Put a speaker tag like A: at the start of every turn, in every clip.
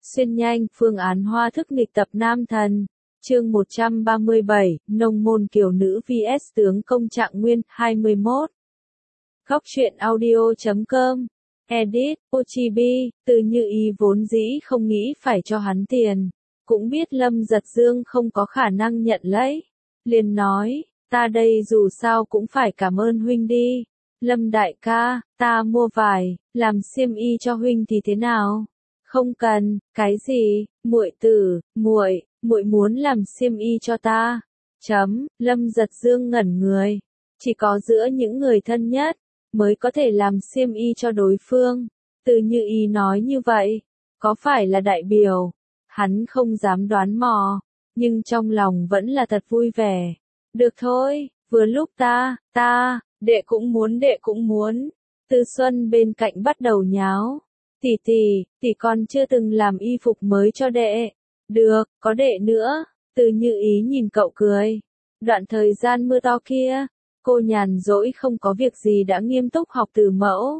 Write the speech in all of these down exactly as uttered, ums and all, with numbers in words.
A: Xuyên nhanh, phương án hoa thức nghịch tập nam thần. Chương một trăm ba mươi bảy, nông môn kiều nữ vs tướng công Trạng Nguyên, hai mươi mốt. Góc truyện audio chấm com. Edit, Ochibi, Từ Như Ý vốn dĩ không nghĩ phải cho hắn tiền. Cũng biết Lâm Giật Dương không có khả năng nhận lấy. Liền nói, ta đây dù sao cũng phải cảm ơn huynh đi. Lâm đại ca, ta mua vải, làm xiêm y cho huynh thì thế nào? Không cần, cái gì, muội tử, muội, muội muốn làm xiêm y cho ta. Chấm, Lâm Giật Dương ngẩn người. Chỉ có giữa những người thân nhất, mới có thể làm xiêm y cho đối phương. Từ Như Ý nói như vậy, có phải là đại biểu? Hắn không dám đoán mò, nhưng trong lòng vẫn là thật vui vẻ. Được thôi, vừa lúc ta, ta, đệ cũng muốn đệ cũng muốn. Từ Xuân bên cạnh bắt đầu nháo. Tỷ tỷ, tỷ còn chưa từng làm y phục mới cho đệ. Được, có đệ nữa. Từ Như Ý nhìn cậu cười. Đoạn thời gian mưa to kia, cô nhàn rỗi không có việc gì đã nghiêm túc học từ mẫu.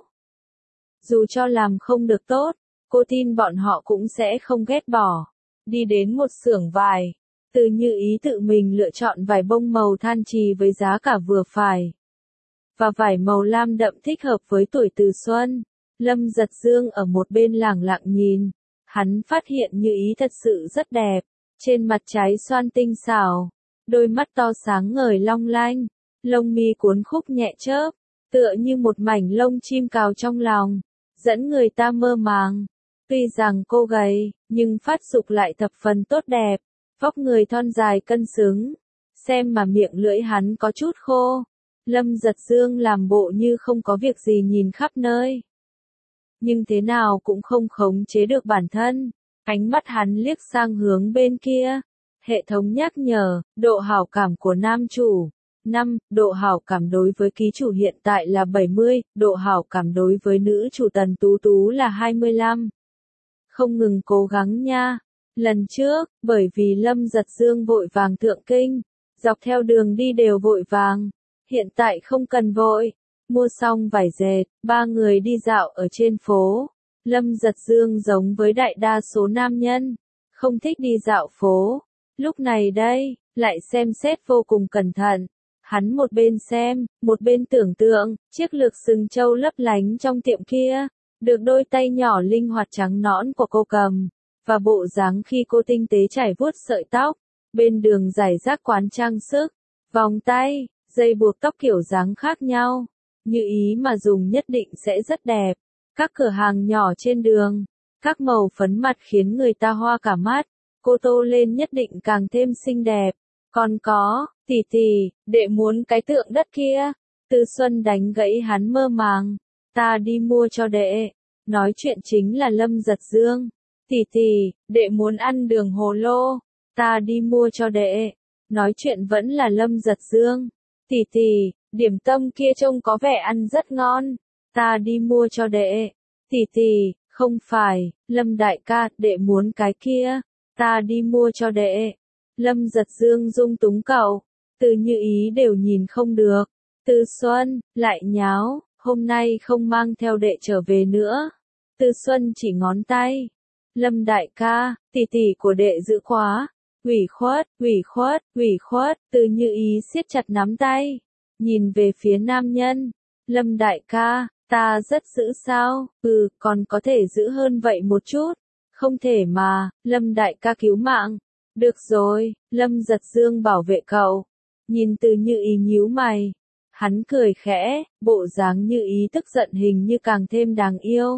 A: Dù cho làm không được tốt, cô tin bọn họ cũng sẽ không ghét bỏ. Đi đến một xưởng vải, Từ Như Ý tự mình lựa chọn vải bông màu than trì với giá cả vừa phải. Và vải màu lam đậm thích hợp với tuổi Từ Xuân. Lâm Giật Dương ở một bên lẳng lặng nhìn. Hắn phát hiện Như Ý thật sự rất đẹp. Trên mặt trái xoan tinh xảo. Đôi mắt to sáng ngời long lanh. Lông mi cuốn khúc nhẹ chớp. Tựa như một mảnh lông chim cào trong lòng. Dẫn người ta mơ màng. Tuy rằng cô gầy, nhưng phát dục lại thập phần tốt đẹp. Vóc người thon dài cân xứng. Xem mà miệng lưỡi hắn có chút khô. Lâm Giật Dương làm bộ như không có việc gì nhìn khắp nơi. Nhưng thế nào cũng không khống chế được bản thân. Ánh mắt hắn liếc sang hướng bên kia. Hệ thống nhắc nhở, độ hảo cảm của nam chủ. năm. Độ hảo cảm đối với ký chủ hiện tại là bảy mươi, độ hảo cảm đối với nữ chủ Tần Tú Tú là hai mươi lăm. Không ngừng cố gắng nha. Lần trước, bởi vì Lâm Giật Dương vội vàng thượng kinh, dọc theo đường đi đều vội vàng. Hiện tại không cần vội. Mua xong vải dệt, ba người đi dạo ở trên phố. Lâm Giật Dương giống với đại đa số nam nhân, không thích đi dạo phố. Lúc này đây, lại xem xét vô cùng cẩn thận. Hắn một bên xem, một bên tưởng tượng, chiếc lược sừng trâu lấp lánh trong tiệm kia, được đôi tay nhỏ linh hoạt trắng nõn của cô cầm, và bộ dáng khi cô tinh tế chải vuốt sợi tóc, bên đường giải rác quán trang sức, vòng tay, dây buộc tóc kiểu dáng khác nhau. Như Ý mà dùng nhất định sẽ rất đẹp. Các cửa hàng nhỏ trên đường, các màu phấn mặt khiến người ta hoa cả mắt. Cô tô lên nhất định càng thêm xinh đẹp. Còn có, tỷ tỷ, đệ muốn cái tượng đất kia. Từ Xuân đánh gãy hắn mơ màng. Ta đi mua cho đệ. Nói chuyện chính là Lâm Giật Dương. Tỷ tỷ, đệ muốn ăn đường hồ lô. Ta đi mua cho đệ. Nói chuyện vẫn là Lâm Giật Dương. Tỷ tỷ, điểm tâm kia trông có vẻ ăn rất ngon. Ta đi mua cho đệ. Tỷ tỷ, không phải, Lâm đại ca, đệ muốn cái kia. Ta đi mua cho đệ. Lâm Giật Dương dung túng cậu. Từ Như Ý đều nhìn không được. Từ Xuân, lại nháo, hôm nay không mang theo đệ trở về nữa. Từ Xuân chỉ ngón tay. Lâm đại ca, tỷ tỷ của đệ giữ khóa. Ủy khuất, ủy khuất, ủy khuất. Từ Như Ý siết chặt nắm tay. Nhìn về phía nam nhân. Lâm đại ca, ta rất giữ sao? Ừ, còn có thể giữ hơn vậy một chút. Không thể mà, Lâm đại ca cứu mạng. Được rồi, Lâm Giật Dương bảo vệ cậu. Nhìn Từ Như Ý nhíu mày. Hắn cười khẽ, bộ dáng Như Ý tức giận hình như càng thêm đáng yêu.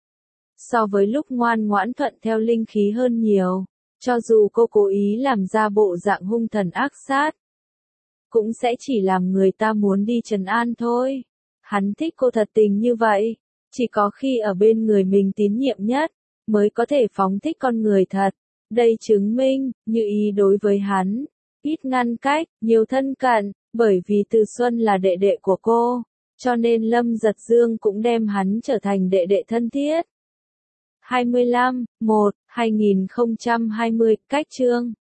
A: So với lúc ngoan ngoãn thuận theo linh khí hơn nhiều. Cho dù cô cố ý làm ra bộ dạng hung thần ác sát, cũng sẽ chỉ làm người ta muốn đi trấn an thôi. Hắn thích cô thật tình như vậy. Chỉ có khi ở bên người mình tín nhiệm nhất, mới có thể phóng thích con người thật. Đây chứng minh, Như Ý đối với hắn, ít ngăn cách, nhiều thân cận, bởi vì Từ Xuân là đệ đệ của cô, cho nên Lâm Giật Dương cũng đem hắn trở thành đệ đệ thân thiết. hai mươi lăm, một, hai nghìn không trăm hai mươi, cách chương.